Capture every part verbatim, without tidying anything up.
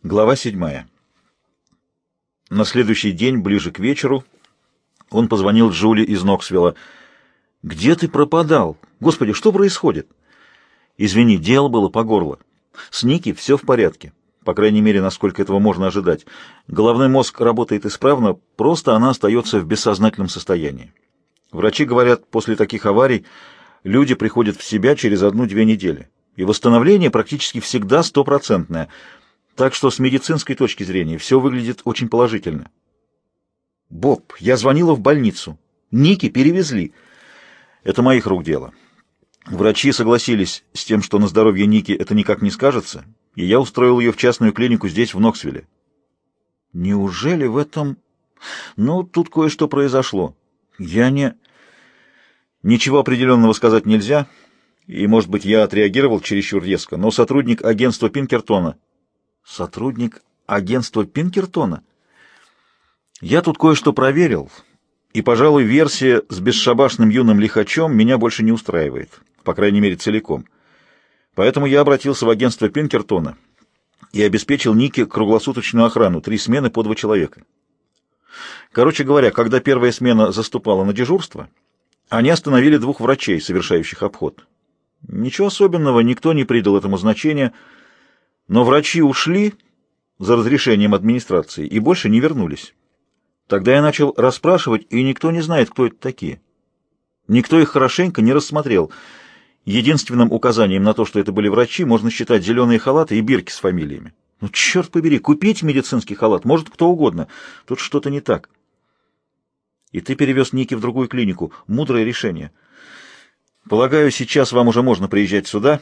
Глава седьмая. На следующий день, ближе к вечеру, он позвонил Джули из Ноксвилла. «Где ты пропадал? Господи, что происходит?» «Извини, дело было по горло. С Ники все в порядке, по крайней мере, насколько этого можно ожидать. Головной мозг работает исправно, просто она остается в бессознательном состоянии. Врачи говорят, после таких аварий люди приходят в себя через одну-две недели, и восстановление практически всегда стопроцентное. Так что с медицинской точки зрения все выглядит очень положительно». «Боб, я звонила в больницу. Ники перевезли. Это моих рук дело. Врачи согласились с тем, что на здоровье Ники это никак не скажется, и я устроил ее в частную клинику здесь, в Ноксвилле». «Неужели в этом...» «Ну, тут кое-что произошло. Я не...» «Ничего определенного сказать нельзя, и, может быть, я отреагировал чересчур резко, но сотрудник агентства Пинкертона...» «Сотрудник агентства Пинкертона?» «Я тут кое-что проверил, и, пожалуй, версия с бесшабашным юным лихачом меня больше не устраивает, по крайней мере, целиком. Поэтому я обратился в агентство Пинкертона и обеспечил Нике круглосуточную охрану, три смены по два человека. Короче говоря, когда первая смена заступала на дежурство, они остановили двух врачей, совершающих обход. Ничего особенного, никто не придал этому значения, но врачи ушли за разрешением администрации и больше не вернулись. Тогда я начал расспрашивать, и никто не знает, кто это такие. Никто их хорошенько не рассмотрел. Единственным указанием на то, что это были врачи, можно считать зеленые халаты и бирки с фамилиями. Ну, черт побери, купить медицинский халат может кто угодно. Тут что-то не так. И ты перевез Ники в другую клинику. Мудрое решение. Полагаю, сейчас вам уже можно приезжать сюда.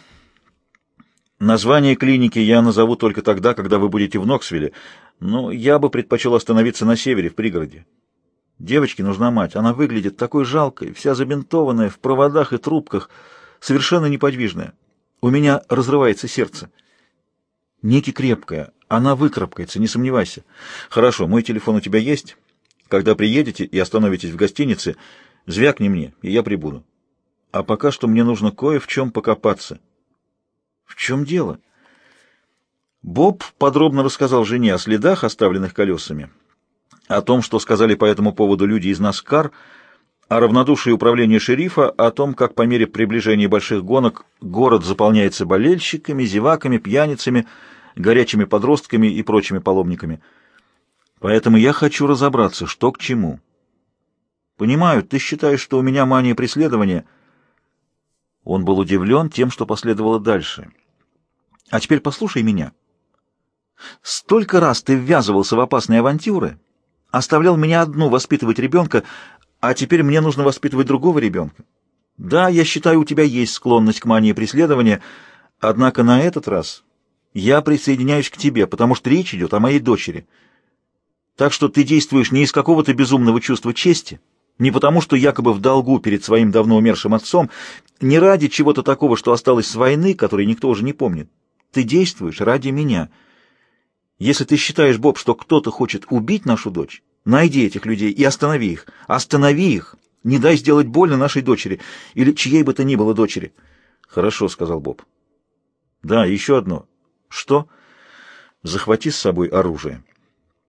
Название клиники я назову только тогда, когда вы будете в Ноксвилле, но я бы предпочел остановиться на севере, в пригороде. Девочке нужна мать. Она выглядит такой жалкой, вся забинтованная, в проводах и трубках, совершенно неподвижная. У меня разрывается сердце. Ники крепкая, она выкарабкается, не сомневайся. Хорошо, мой телефон у тебя есть? Когда приедете и остановитесь в гостинице, звякни мне, и я прибуду. А пока что мне нужно кое в чем покопаться. В чем дело? Боб подробно рассказал жене о следах, оставленных колесами, о том, что сказали по этому поводу люди из Наскар, о равнодушии управления шерифа, о том, как по мере приближения больших гонок город заполняется болельщиками, зеваками, пьяницами, горячими подростками и прочими паломниками. Поэтому я хочу разобраться, что к чему. Понимаю, ты считаешь, что у меня мания преследования. Он был удивлен тем, что последовало дальше. А теперь послушай меня. Столько раз ты ввязывался в опасные авантюры, оставлял меня одну воспитывать ребенка, а теперь мне нужно воспитывать другого ребенка. Да, я считаю, у тебя есть склонность к мании преследования, однако на этот раз я присоединяюсь к тебе, потому что речь идет о моей дочери. Так что ты действуешь не из какого-то безумного чувства чести, не потому, что якобы в долгу перед своим давно умершим отцом, не ради чего-то такого, что осталось с войны, которой никто уже не помнит. Ты действуешь ради меня. Если ты считаешь, Боб, что кто-то хочет убить нашу дочь, найди этих людей и останови их. Останови их. Не дай сделать больно нашей дочери или чьей бы то ни было дочери. Хорошо, сказал Боб. Да, еще одно. Что? Захвати с собой оружие.